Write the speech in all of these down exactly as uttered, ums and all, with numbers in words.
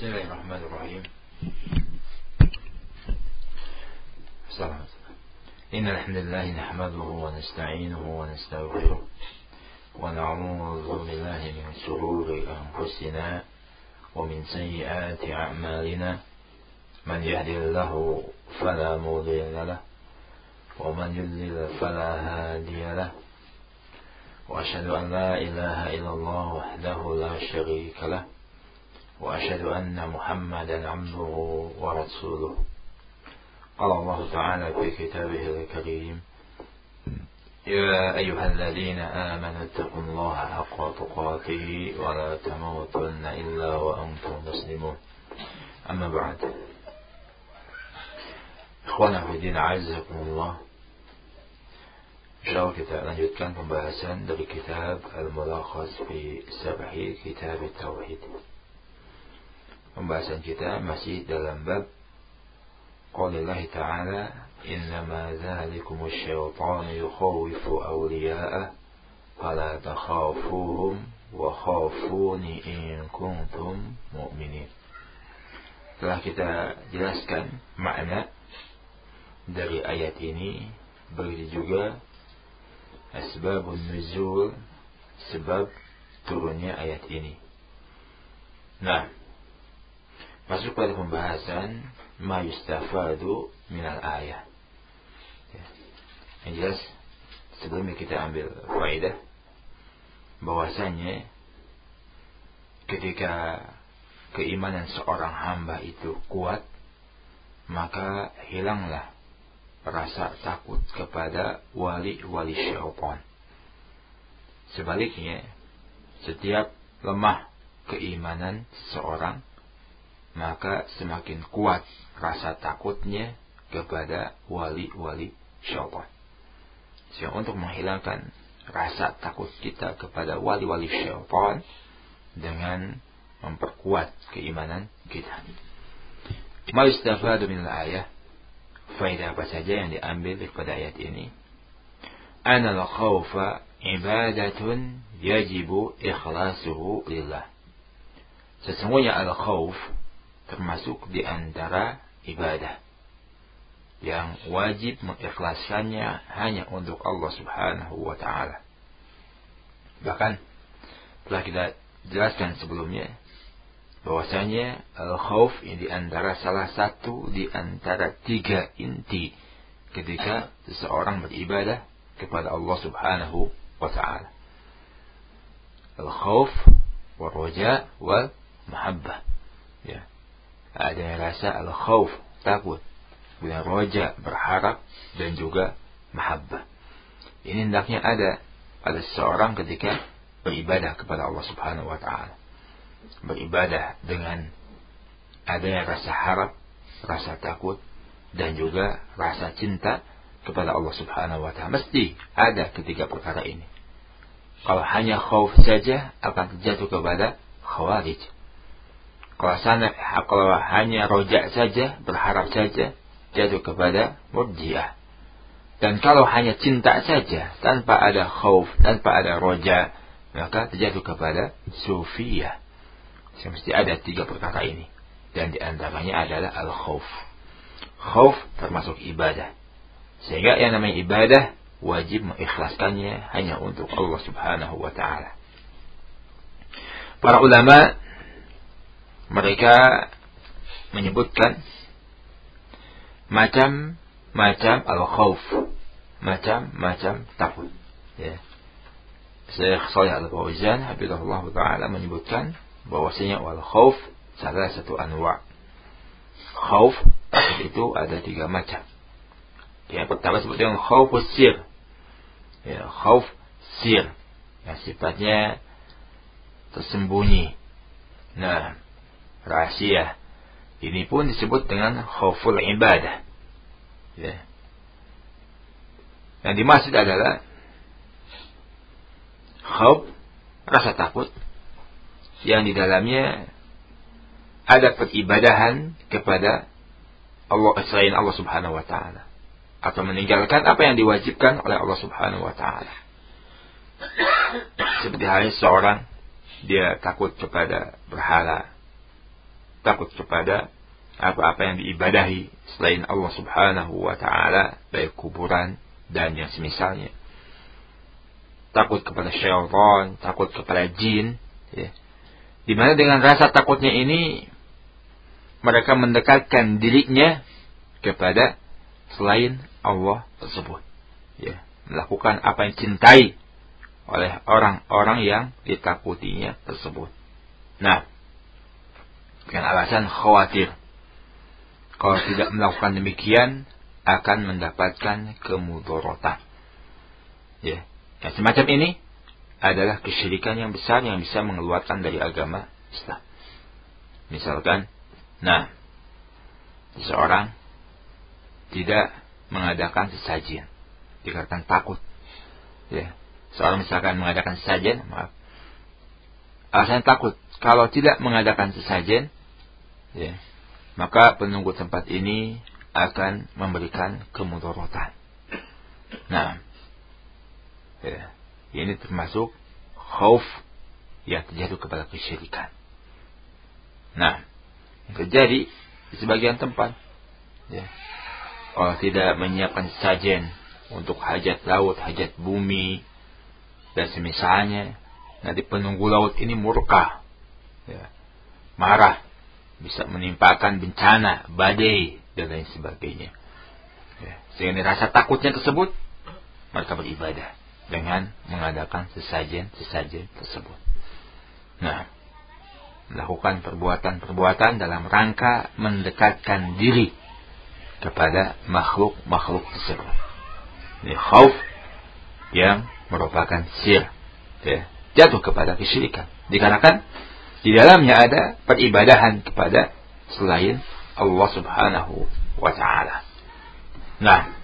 بسم الله الرحمن الرحيم. السلام. إن الحمد لله نحمده ونستعينه ونستغفره ونعوذ بالله من شرور أنفسنا ومن سيئات أعمالنا. من يهدي الله فلا مضل له ومن يضلل فلا هادي له. وأشهد أن لا إله إلا الله وحده لا شريك له وأشهد أن محمدا عبده ورسوله. قال الله تعالى في كتابه الكريم: يا أيها الذين آمنوا اتقوا الله حق تقاته ولا تموتن إلا وأنتم مسلمون. أما بعد. Ikhwana fillah a'azzakumullah. Insyaallah kita lanjutkan pembahasan dari kitab Al-Mulakhas fi Syarhi Kitab Tauhid. Pembahasan kita masih dalam bab Qaulullah Ta'ala, innama dzalikumus syaitanu yukhawifu awliya'ah fala takhafuhum wa khafuni in kuntum mu'minin. Telah kita jelaskan makna dari ayat ini, begitu juga asbabun nuzul, sebab turunnya ayat ini. Nah, masuk pada pembahasan ma yustafadu minal ayat. Ya. Yang jelas sebelumnya kita ambil faedah bahwasanya ketika keimanan seorang hamba itu kuat, maka hilanglah rasa takut kepada wali-wali syaitan. Sebaliknya, setiap lemah keimanan seseorang, maka semakin kuat rasa takutnya kepada wali-wali syaitan. Sehingga untuk menghilangkan rasa takut kita kepada wali-wali syaitan dengan memperkuat keimanan kita. Ma yustafadu minal ayah, faedah apa saja yang diambil daripada ayat ini? Anal khawfa ibadatun yajibu ikhlasuhu lillah. Sesungguhnya al-khawf termasuk di antara ibadah yang wajib mengikhlaskannya hanya untuk Allah Subhanahu wa ta'ala. Bahkan telah kita jelaskan sebelumnya bahwasanya al-khawf ini di antara salah satu di antara tiga inti ketika seseorang beribadah kepada Allah Subhanahu wa ta'ala. Al-khawf wal raja wal mahabbah. Ya. Ada rasa al-khawf, takut, kemudian roja, berharap, dan juga mahabbah. Ini hendaknya ada pada seseorang ketika beribadah kepada Allah Subhanahu wa ta'ala. Beribadah dengan adanya rasa harap, rasa takut, dan juga rasa cinta kepada Allah Subhanahu wa ta'ala. Mesti ada ketiga perkara ini. Kalau hanya khauf saja akan terjatuh kepada khawarij. Kalau sana, kalau hanya roja saja, berharap saja, jatuh kepada murji'ah. Dan kalau hanya cinta saja, tanpa ada khauf, tanpa ada roja, maka terjatuh kepada sufiyah. Mesti ada tiga perkara ini. Dan diantaranya adalah al-khauf. Khauf termasuk ibadah. Sehingga yang namanya ibadah wajib mengikhlaskannya hanya untuk Allah Subhanahu wa ta'ala. Para ulama mereka menyebutkan macam-macam al-khauf, macam-macam takut. Ya. Syekh Shalih Al-Fauzan hafizahullah taala menyebutkan bahwasanya al-khauf salah satu anwa'. Khauf itu ada tiga macam. Yang pertama disebut dengan khaufus sir. Ya, khauf sir. Yang sifatnya tersembunyi. Nah, rahasia. Ini pun disebut dengan khauful ibadah. Ya. Yang dimaksud adalah khauf, rasa takut, yang di dalamnya ada peribadahan kepada Allah selain Allah Subhanahu wa ta'ala, atau meninggalkan apa yang diwajibkan oleh Allah Subhanahu wa ta'ala. Seperti halnya seorang dia takut kepada berhala, takut kepada apa-apa yang diibadahi selain Allah Subhanahu wa ta'ala, baik kuburan dan yang semisalnya. Takut kepada syaitan, takut kepada jin, ya. Dimana dengan rasa takutnya ini mereka mendekatkan dirinya kepada selain Allah tersebut, ya, melakukan apa yang cintai oleh orang-orang yang ditakutinya tersebut. Nah, dengan alasan khawatir, kalau tidak melakukan demikian akan mendapatkan kemudaratan. Ya, yang semacam ini adalah kesyirikan yang besar yang bisa mengeluarkan dari agama Islam. Misalkan, nah, seseorang tidak mengadakan sesajen dikarenakan takut. Ya, seorang misalkan mengadakan sesajen, maaf, alasan takut kalau tidak mengadakan sesajen, ya, maka penunggu tempat ini akan memberikan kemudaratan. Nah, ya, ini termasuk khauf yang terjatuh kepada kesyirikan. Nah, yang terjadi di sebagian tempat, ya, kalau tidak menyiapkan sesajen untuk hajat laut, hajat bumi dan semisalnya, nanti penunggu laut ini murka, ya, marah, bisa menimpakan bencana, badai dan lain sebagainya. Ya, sehingga rasa takutnya tersebut, mereka beribadah dengan mengadakan sesajen-sesajen tersebut. Nah, melakukan perbuatan-perbuatan dalam rangka mendekatkan diri kepada makhluk-makhluk tersebut. Ini khauf yang merupakan sir, ya, jatuh kepada kesyirikan. Dikarenakan di dalamnya ada peribadahan kepada selain Allah Subhanahu wa ta'ala. Nah,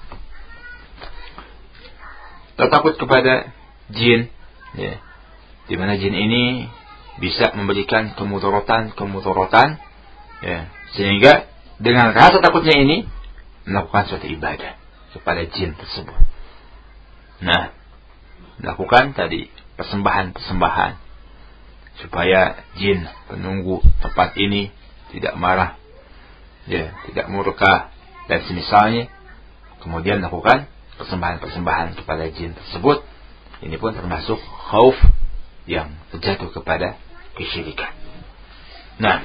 takut kepada jin, ya, di mana jin ini bisa memberikan kemudaratan-kemudaratan, ya, sehingga dengan rasa takutnya ini melakukan suatu ibadah kepada jin tersebut. Nah, melakukan tadi persembahan-persembahan supaya jin penunggu tempat ini tidak marah, ya, tidak murka dan semisalnya, kemudian melakukan persembahan-persembahan kepada jin tersebut. Ini pun termasuk khauf yang terjatuh kepada kesyirikan. Nah,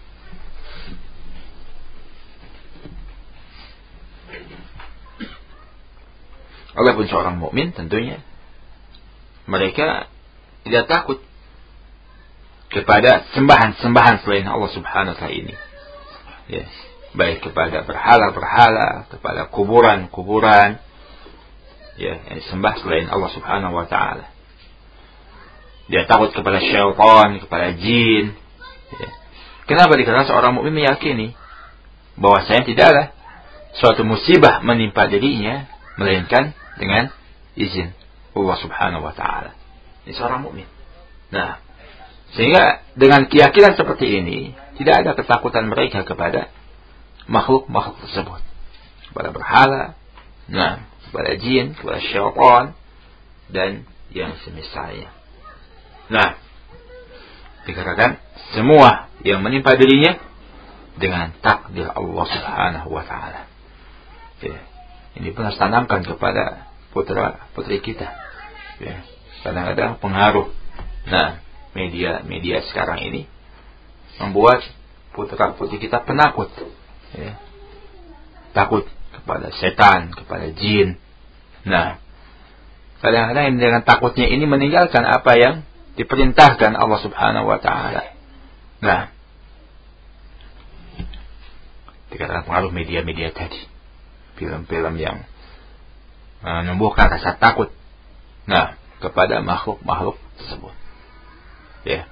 walaupun seorang mukmin tentunya mereka tidak takut kepada sembahan-sembahan selain Allah Subhanahu wa ta'ala ini, ya, baik kepada berhala-berhala, kepada kuburan-kuburan, ya, yang disembah selain Allah Subhanahu wa ta'ala. Dia takut kepada syaitan, kepada jin, ya. Kenapa? Karena seorang mukmin meyakini bahwasanya tidaklah suatu musibah menimpa dirinya melainkan dengan izin Allah Subhanahu wa ta'ala. Ini seorang mukmin. Nah, sehingga dengan keyakinan seperti ini tidak ada ketakutan mereka kepada makhluk-makhluk tersebut, kepada berhala, nah, kepada jin, kepada syaitan dan yang semisalnya. Nah, dikatakan semua yang menimpa dirinya dengan takdir Allah Subhanahu wa ta'ala. Ya, ini pun harus tanamkan kepada putra putri kita, ya. Kadang-kadang pengaruh, nah, media-media sekarang ini membuat putra putri kita penakut, ya. Takut kepada setan, kepada jin. Nah, kadang-kadang dengan takutnya ini meninggalkan apa yang diperintahkan Allah Subhanahu wa ta'ala. Nah, dikatakan pengaruh media-media tadi, film-film yang menumbuhkan rasa takut, nah, kepada makhluk-makhluk tersebut, ya,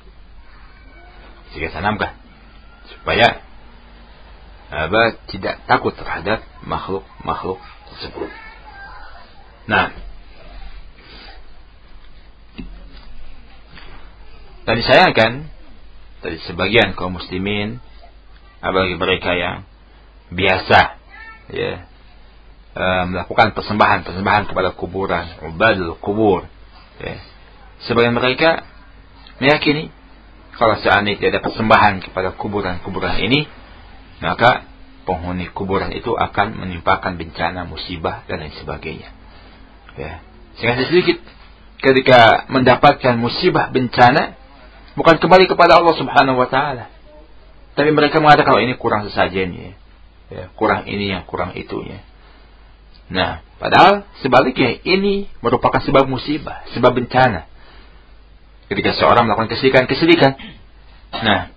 jika tanamkan supaya apa, tidak takut terhadap makhluk-makhluk tersebut. Nah, dan disayangkan dari sebagian kaum muslimin, bagi mereka yang biasa, ya, e, melakukan persembahan-persembahan kepada kuburan, ubadul kubur, ya, sebagian mereka meyakini kalau seandainya ada persembahan kepada kuburan-kuburan ini, maka penghuni kuburan itu akan menimpakan bencana, musibah dan lain sebagainya. Ya, sehingga sedikit ketika mendapatkan musibah, bencana, bukan kembali kepada Allah Subhanahu wa taala, tapi mereka mengatakan, oh ini kurang sesajennya, ya, kurang ini yang kurang itunya. Nah, padahal sebaliknya ini merupakan sebab musibah, sebab bencana. Ketika seorang melakukan kesedihan-kesedihan, nah,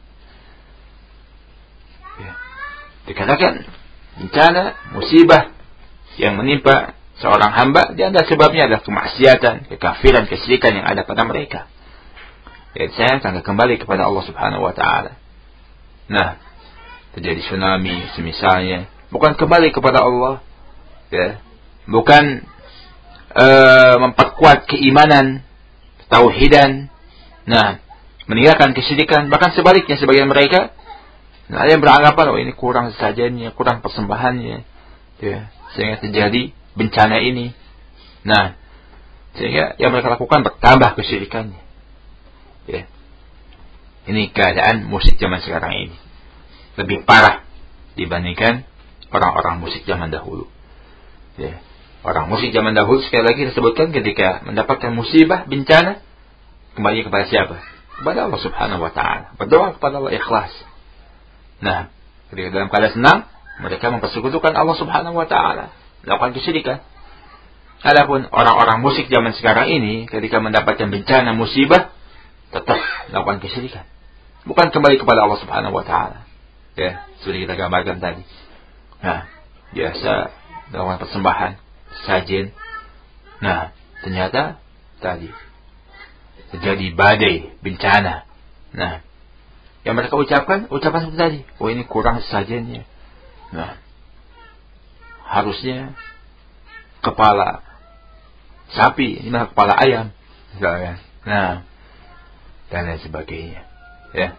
ya, dikatakan bencana, musibah yang menimpa seorang hamba, di antara sebabnya adalah kemaksiatan, kekafiran, kesyirikan yang ada pada mereka. Jadi saya akan kembali kepada Allah Subhanahu wa taala. Nah, terjadi tsunami semisalnya, bukan kembali kepada Allah, ya, bukan uh, memperkuat keimanan, tauhidan, nah, meninggalkan kesyirikan, bahkan sebaliknya sebagian mereka, nah, ada yang beranggapan, oh ini kurang sesajennya, kurang persembahannya, ya, sehingga terjadi bencana ini. Nah, sehingga yang mereka lakukan bertambah kesyirikannya. Ya. Ini keadaan musik zaman sekarang ini lebih parah dibandingkan orang-orang musik zaman dahulu. Ya. Orang musik zaman dahulu sekali lagi disebutkan ketika mendapatkan musibah, bencana, kembali kepada siapa? Kepada Allah Subhanahu wa taala. Berdoa kepada Allah ikhlas. Nah, ketika dalam keadaan senang, mereka mempersekutukan Allah Subhanahu wa taala, melakukan kesyirikan. Adapun orang-orang musik zaman sekarang ini ketika mendapatkan bencana, musibah, tetap melakukan kesyirikan. Bukan kembali kepada Allah Subhanahu wa taala. Ya, sudah kita gambarkan tadi. Nah, biasa melakukan persembahan, sajen. Nah, ternyata tadi terjadi badai, bencana. Nah, yang mereka ucapkan, ucapan seperti tadi, oh ini kurang sajennya. Nah, harusnya kepala sapi, ini malah kepala ayam, misalnya. Nah, dan lain sebagainya. Ya,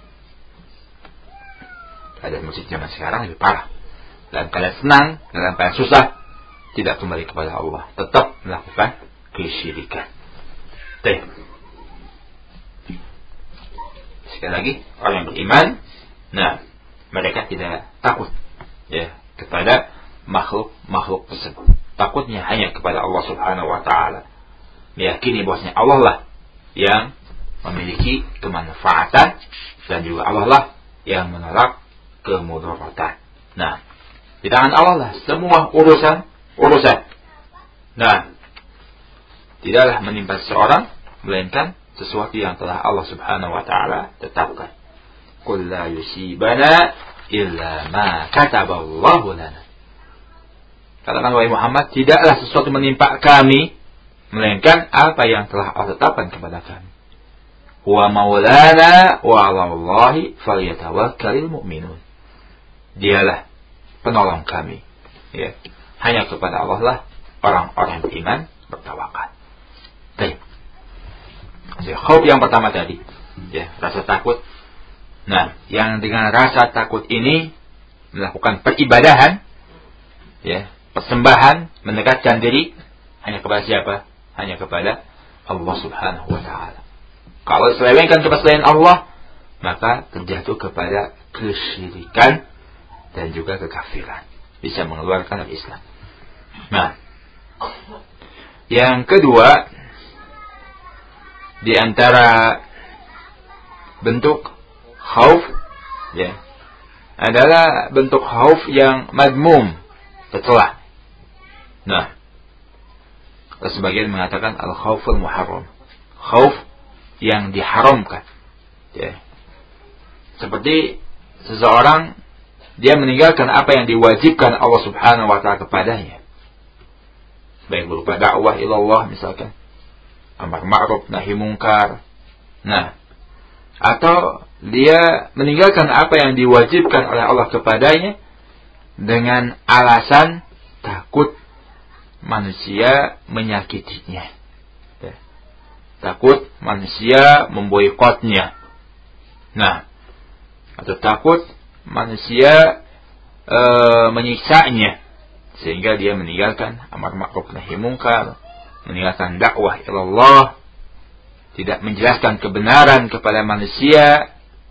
keadaan musik zaman sekarang lebih parah. Dalam keadaan senang, dalam keadaan susah, tidak kembali kepada Allah, tetap melakukan kesyirikan. Baik. Sekali lagi, orang yang beriman, nah, mereka tidak takut, ya, kepada makhluk-makhluk tersebut. Takutnya hanya kepada Allah Subhanahu wa taala. Meyakini bahwasanya Allah lah yang memiliki kemanfaatan dan juga Allah lah yang menolak kemudaratan. Nah, di tangan Allah lah semua urusan urusan. Nah, tidaklah menimpa seseorang melainkan sesuatu yang telah Allah Subhanahu wa taala tetapkan. Qul la yusibana illa ma kataballahu lana. Katakan wahai Muhammad, tidaklah sesuatu menimpa kami melainkan apa yang telah Allah tetapkan kepada kami. Wa maulana wa 'alallahi falyatawakkalul mu'minun. Dialah penolong kami. Ya, hanya kepada Allah lah orang-orang beriman bertawakal. Baik. Ya, khauf yang pertama tadi, ya, rasa takut. Nah, yang dengan rasa takut ini melakukan peribadahan, ya, persembahan, mendekatkan diri hanya kepada siapa? Hanya kepada Allah Subhanahu wa taala. Kalau selewengkan kepada selain Allah, maka terjatuh kepada kesyirikan dan juga kekafiran, bisa mengeluarkan dari Islam. Nah, yang kedua, di antara bentuk khauf, ya, adalah bentuk khauf yang madmum, tercela. Nah, sebagian mengatakan al-khauful muharram, khauf yang diharamkan, ya. Seperti seseorang dia meninggalkan apa yang diwajibkan Allah Subhanahu wa taala kepadanya, baik berupa dakwah ilallah misalkan, amar ma'ruf nahi mungkar. Nah, atau dia meninggalkan apa yang diwajibkan oleh Allah kepadanya dengan alasan takut manusia menyakitinya, ya. Takut manusia memboikotnya. Nah, atau takut manusia e, menyiksanya, sehingga dia meninggalkan amar ma'ruf nahi mungkar, meninggalkan dakwah ilallah, tidak menjelaskan kebenaran kepada manusia,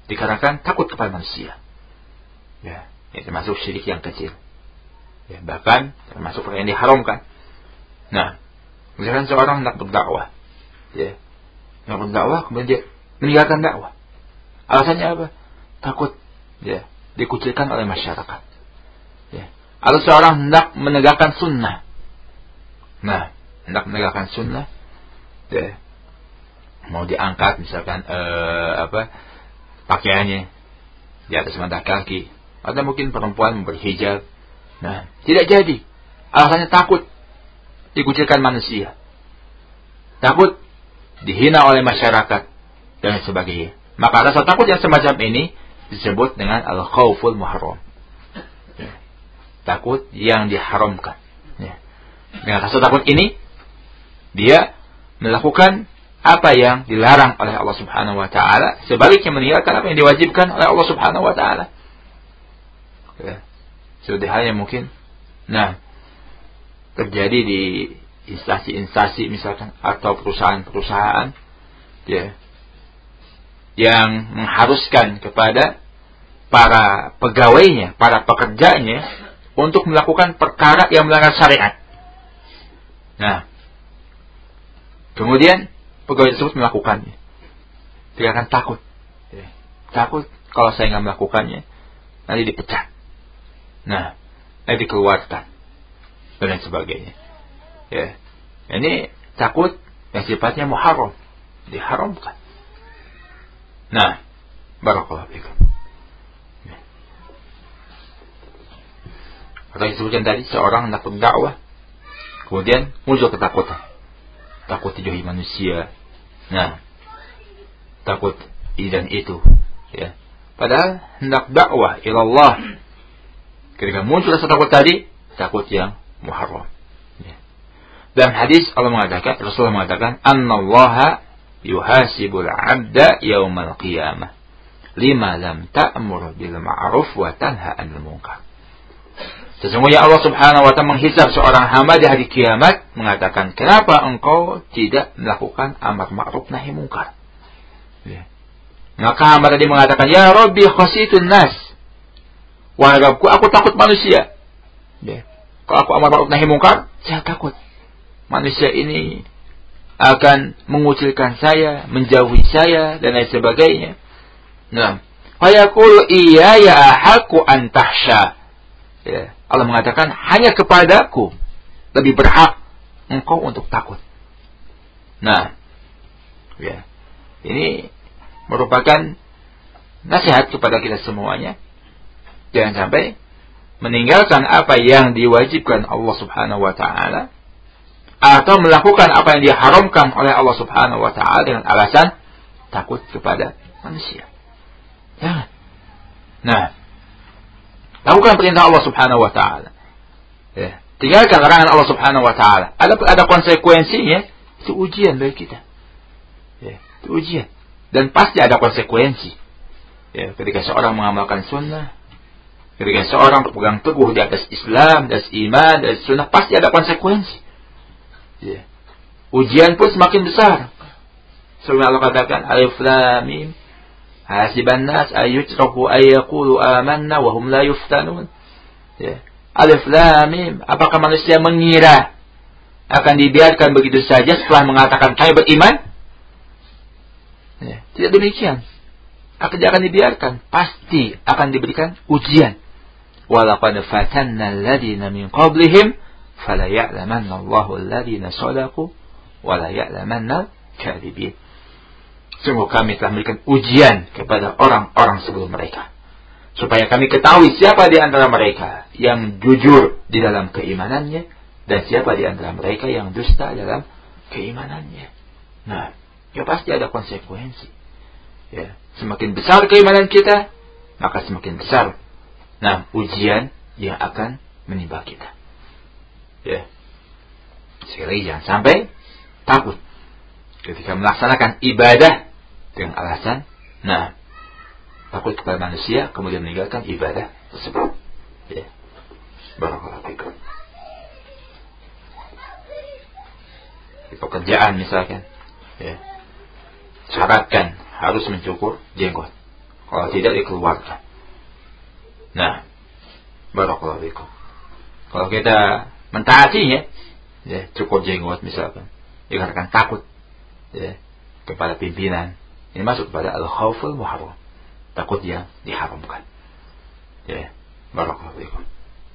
dikarenakan takut kepada manusia. Ya, ini termasuk syirik yang kecil. Ya, bahkan termasuk yang diharamkan. Nah, misalkan seorang hendak berdakwah, ya, hendak berdakwah kemudian dia meninggalkan dakwah. Alasannya apa? Takut, ya, dikucilkan oleh masyarakat. Ya. Atau seorang hendak menegakkan sunnah. Nah, hendak menegakkan sunnah, ya, mau diangkat misalkan eh, apa pakaiannya di atas mata kaki, atau mungkin perempuan berhijab. Nah, tidak jadi. Alasannya takut dikucilkan manusia, takut dihina oleh masyarakat dan sebagainya. Maka rasa takut yang semacam ini disebut dengan al-khauful muharram. Ya. Takut yang diharamkan. Ya. Dengan rasa takut ini dia melakukan apa yang dilarang oleh Allah Subhanahu wa taala, sebaliknya meninggalkan apa yang diwajibkan oleh Allah Subhanahu wa taala. Ya. Seperti halnya mungkin nah terjadi di instansi-instansi misalkan atau perusahaan-perusahaan, ya, yang mengharuskan kepada para pegawainya, para pekerjanya untuk melakukan perkara yang melanggar syariat. Nah, kemudian pegawai tersebut melakukannya. Dia akan takut. Ya. Takut kalau saya nggak melakukannya, nanti dipecat. Nah, nanti dikeluarkan. Dan lain sebagainya. Ya. Ini takut yang sifatnya muharram. Diharamkan. Nah, barakallahu fikum. Ya. Atau disebutkan tadi, seorang hendak berdakwah, kemudian muncul ketakutan. Takut dijauhi manusia. Nah, takut ini dan itu. Ya. Padahal hendak dakwah ilallah. Ketika muncul rasa takut tadi, takut yang muharram. Ya. Dalam hadis Allah mengatakan, Rasulullah mengatakan, Annallaha yuhasibul abda yaumal qiyamah lima lam ta'mur bil ma'ruf wa tanha 'anil munkar. Sesungguhnya Allah Subhanahu wa ta'ala menghisab seorang hamba di hari kiamat, mengatakan, kenapa engkau tidak melakukan amar ma'ruf nahi munkar? Ya. Maka hamba tadi mengatakan, ya Rabbi khasitun nas. Wahai Rabbku, aku takut manusia. Ya. Kalau aku amar ma'ruf nahi munkar, saya takut manusia ini akan mengucilkan saya, menjauhi saya, dan lain sebagainya. Nah, fayaqulu iya ya ahaqu an tahsya. Ya. Allah mengatakan, hanya kepadaku lebih berhak engkau untuk takut. Nah, ya, ini merupakan nasihat kepada kita semuanya. Jangan sampai meninggalkan apa yang diwajibkan Allah Subhanahu wa ta'ala, atau melakukan apa yang diharamkan oleh Allah Subhanahu wa ta'ala dengan alasan takut kepada manusia. Jangan. Nah, lakukan perintah Allah Subhanahu wa ta'ala. Ya. Tinggalkan larangan Allah Subhanahu wa ta'ala. Ada ada konsekuensinya, itu ujian bagi kita. Ya, itu ujian. Dan pasti ada konsekuensi. Ya, ketika seorang mengamalkan sunnah, ketika seorang berpegang teguh di atas Islam, di atas iman, di atas sunnah, pasti ada konsekuensi. Ya. Ujian pun semakin besar. Sebagaimana Allah katakan, Alif Lam Mim, hasiban nas ayyutraku ayyaqulu amanna wa hum la yuftanun. Ya. Alif Lam Mim, apakah manusia mengira akan dibiarkan begitu saja setelah mengatakan kami beriman? Ya. Tidak demikian. Akan akan dibiarkan, pasti akan diberikan ujian. Walaqad fatanna alladziina min qablihim fala ya'lamanna Allahu alladziina shadaqu wa la ya'lamanna al-kadhibin. Sungguh kami telah memberikan ujian kepada orang-orang sebelum mereka, supaya kami ketahui siapa di antara mereka yang jujur di dalam keimanannya dan siapa di antara mereka yang dusta dalam keimanannya. Nah, ya pasti ada konsekuensi. Ya, semakin besar keimanan kita, maka semakin besar nah ujian yang akan menimpa kita. Ya. Sekali lagi, jangan sampai takut ketika melaksanakan ibadah dengan alasan nah takut kepada manusia, kemudian meninggalkan ibadah tersebut. Ya. Barakallahu fikum. Di pekerjaan misalkan, ya, syaratkan harus mencukur jenggot. Kalau tidak dikeluarkan. Nah, barakallahu fikum. Kalau kita mentaatinya, ya, cukur jenggot misalkan, dikarenakan takut, ya, kepada pimpinan, ini masuk kepada al-khawful muharram, takut yang diharamkan. Ya, barakallahu fikum.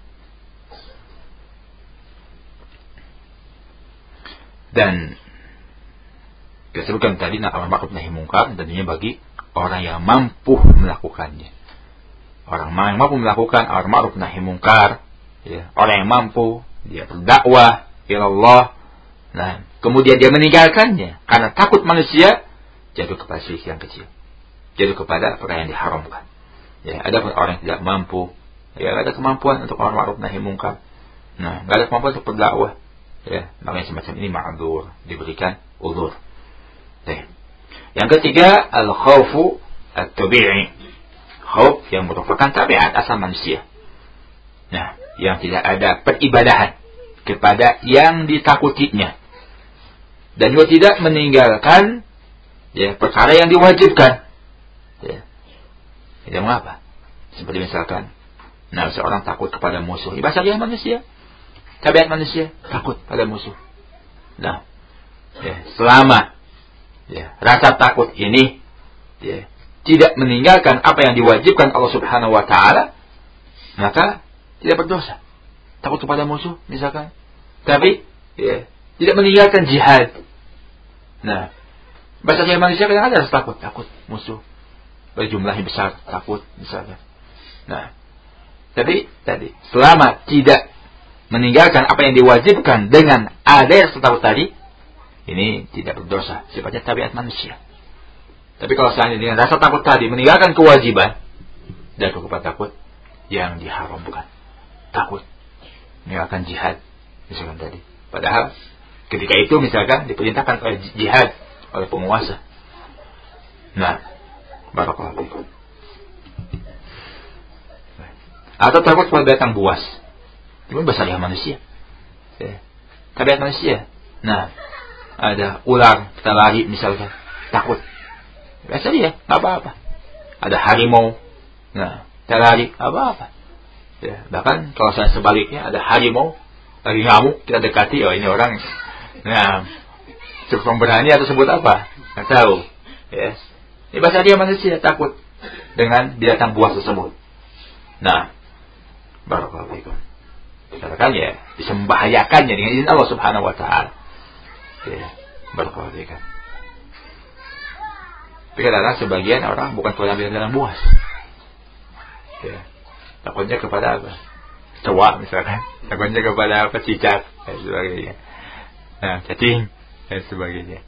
Dan kita sebutkan tadi amar ma'ruf nahi munkar tentunya bagi orang yang mampu melakukannya. Orang yang mampu melakukan amar ma'ruf nahi munkar, ya, orang yang mampu dia berdakwah ila Allah, nah, kemudian dia meninggalkannya karena takut manusia, jatuh kepada syirik yang kecil, jatuh kepada perkara yang diharamkan. Ya, ada pun orang yang tidak mampu, ya, ada kemampuan untuk amar ma'ruf nahi munkar, nah, nggak ada kemampuan untuk berdakwah, ya, makanya semacam ini ma'dzur, diberikan uzur. Nah, yang ketiga al-khawfu at-tabi'i, khauf yang merupakan tabiat asal manusia. Nah, yang tidak ada peribadahan kepada yang ditakutinya, dan juga tidak meninggalkan, ya, perkara yang diwajibkan. Ya, tidak mengapa. Seperti misalkan, nah, seorang takut kepada musuh, bahasa dia manusia, tabiat manusia takut pada musuh. Nah, ya, selama, ya, rasa takut ini, ya, tidak meninggalkan apa yang diwajibkan Allah Subhanahu wa taala, maka tidak berdosa. Takut kepada musuh misalkan, tapi, ya, tidak meninggalkan jihad. Nah, bahasa saya manusia kadang-kadang harus takut, takut musuh berjumlahnya besar, takut misalkan. Nah, tapi tadi selama tidak meninggalkan apa yang diwajibkan dengan ada rasa takut tadi, ini tidak berdosa, sifatnya tabiat manusia. Tapi kalau seandainya dengan rasa takut tadi meninggalkan kewajiban, dan kepada takut yang diharamkan, takut meninggalkan jihad misalkan tadi, padahal ketika itu misalkan diperintahkan oleh jihad oleh penguasa. Nah, barakallahu fikum. Atau takut pada binatang buas, itu bahasa manusia, ya, tabiat manusia. Nah, ada ular kita lari misalkan, takut, biasa dia, nggak apa-apa. Ada harimau, nah, kita lari, apa-apa. Ya, bahkan kalau saya sebaliknya, ada harimau lagi ngamuk, kita dekati, oh ini orang, nah, cukup pemberani atau sebut apa, nggak tahu. Ya, ini bahasa dia manusia, takut dengan binatang buas tersebut. Nah, barakallahu fikum. Katakan ya, bisa membahayakannya dengan izin Allah Subhanahu wa taala. Ya, barakallahu fikum. Tapi kadang-kadang sebagian orang bukan kepada binatang buas, ya, takutnya kepada apa? Kecoa misalkan, takutnya kepada apa? Cicak dan sebagainya. Nah, cacing dan sebagainya.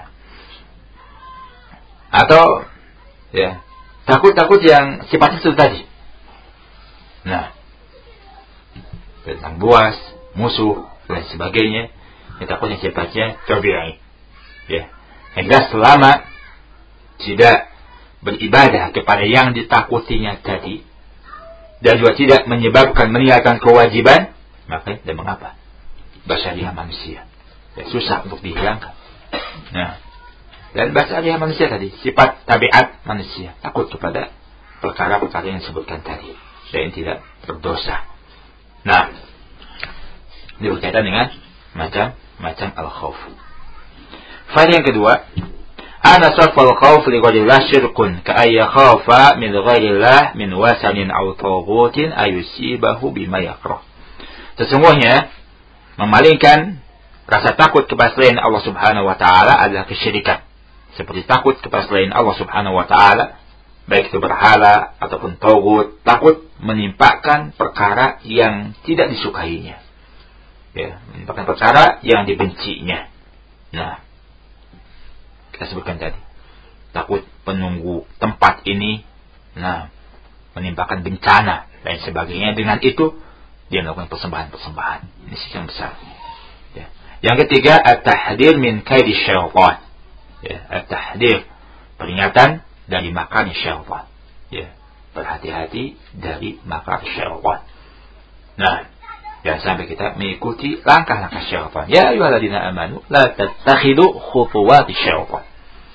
Atau, ya, takut-takut yang sifatnya itu tadi. Nah, tentang buas, musuh dan sebagainya, ya, takutnya sifatnya tabi'i. Ya, hingga selama tidak beribadah kepada yang ditakutinya tadi, dan juga tidak menyebabkan meninggalkan kewajiban, maka tidak mengapa. Basyariah manusia, ya, susah untuk dihilangkan. Nah, dan basyariah manusia tadi, sifat tabiat manusia, takut kepada perkara-perkara yang disebutkan tadi, dan tidak berdosa. Nah, ini berkaitan dengan macam-macam al-khawf. Faedah yang kedua, ana safal khawf li ghairillah syirkun ka ayya khafa min ghairillah min wasanin aw taghutin ayusibahu bima yakrah. Sesungguhnya memalingkan rasa takut kepada selain Allah Subhanahu wa taala adalah kesyirikan. Seperti takut kepada selain Allah Subhanahu wa taala, baik itu berhala ataupun taghut, takut menimpakan perkara yang tidak disukainya. Ya, menimpakan perkara yang dibencinya. Nah, kita sebutkan tadi, takut penunggu tempat ini, nah, menimpakan bencana dan sebagainya. Dengan itu dia melakukan persembahan-persembahan. Ini sih yang besar. Ya. Yang ketiga, at-tahdir min kaidi syaitan. Ya, at-tahdir, peringatan dari makar syaitan. Ya, berhati-hati dari makar syaitan. Nah, jangan sampai kita mengikuti langkah-langkah syaitan. Ya ayyuhalladzina amanu la tattakhidu khutuwati syaitan.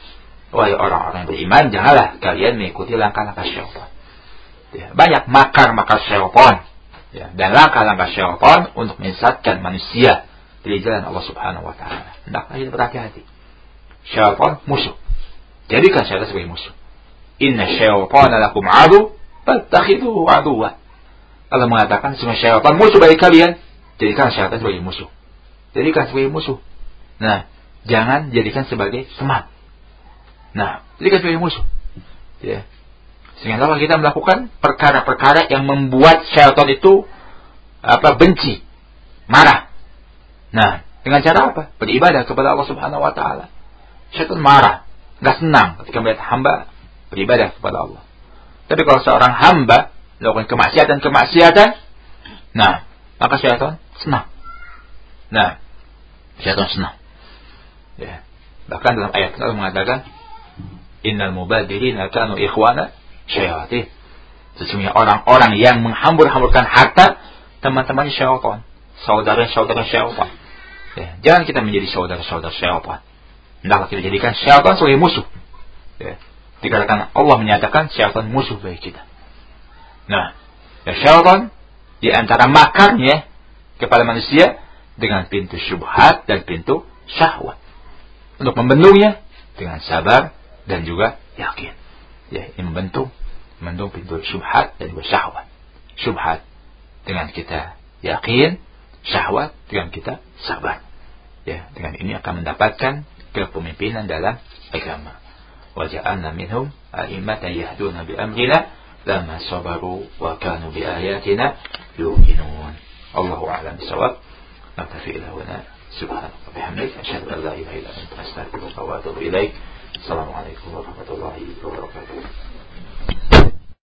wahai orang-orang beriman, janganlah kalian mengikuti langkah-langkah syaitan. Ya, banyak makar-makar syaitan, ya, dan langkah-langkah syaitan untuk menyesatkan manusia dari jalan Allah Subhanahu wa taala. Hendaklah kita berhati-hati. Syaitan musuh. Jadikan syaitan sebagai musuh. Inna syaitana lakum adu, fattakhidhuhu aduwwa. Allah mengatakan semua syaitan musuh bagi kalian, jadikan syaitan sebagai musuh. Jadikan sebagai musuh. Nah, jangan jadikan sebagai teman. Nah, jadikan sebagai musuh. Ya. Sehingga kalau kita melakukan perkara-perkara yang membuat syaitan itu apa benci, marah. Nah, dengan cara apa? Beribadah kepada Allah Subhanahu wa taala. Syaitan marah, enggak senang ketika melihat hamba beribadah kepada Allah. Tapi kalau seorang hamba melakukan kemaksiatan-kemaksiatan, nah, maka syaitan senang. Nah, syaitan senang. Ya. Bahkan dalam ayat Allah mengatakan, innal mubadirina kanu ikhwana syayatin. Sesungguhnya orang-orang yang menghambur-hamburkan harta, teman-teman syaitan, saudara-saudara syaitan. Ya. Jangan kita menjadi saudara-saudara syaitan. Hendaklah kita jadikan syaitan sebagai musuh. Ya. Dikatakan Allah menyatakan syaitan musuh bagi kita. Nah, ya, syaitan di antara makarnya kepada manusia dengan pintu syubhat dan pintu syahwat. Untuk membendungnya dengan sabar dan juga yakin. Ya, ini membentuk, membentuk pintu syubhat dan juga syahwat. Syubhat dengan kita yakin, syahwat dengan kita sabar. Ya, dengan ini akan mendapatkan kepemimpinan dalam agama. Wa ja'alna minhum a'immatan yahduna bi amrina lamma sabaru wa kanu bi ayatina yuqinun. Allahu a'lam bissawab. Naktafi ila huna. Subhanaka wa bihamdika asyhadu an la ilaha illa anta astaghfiruka wa atubu ilaik. Assalamualaikum warahmatullahi wabarakatuh.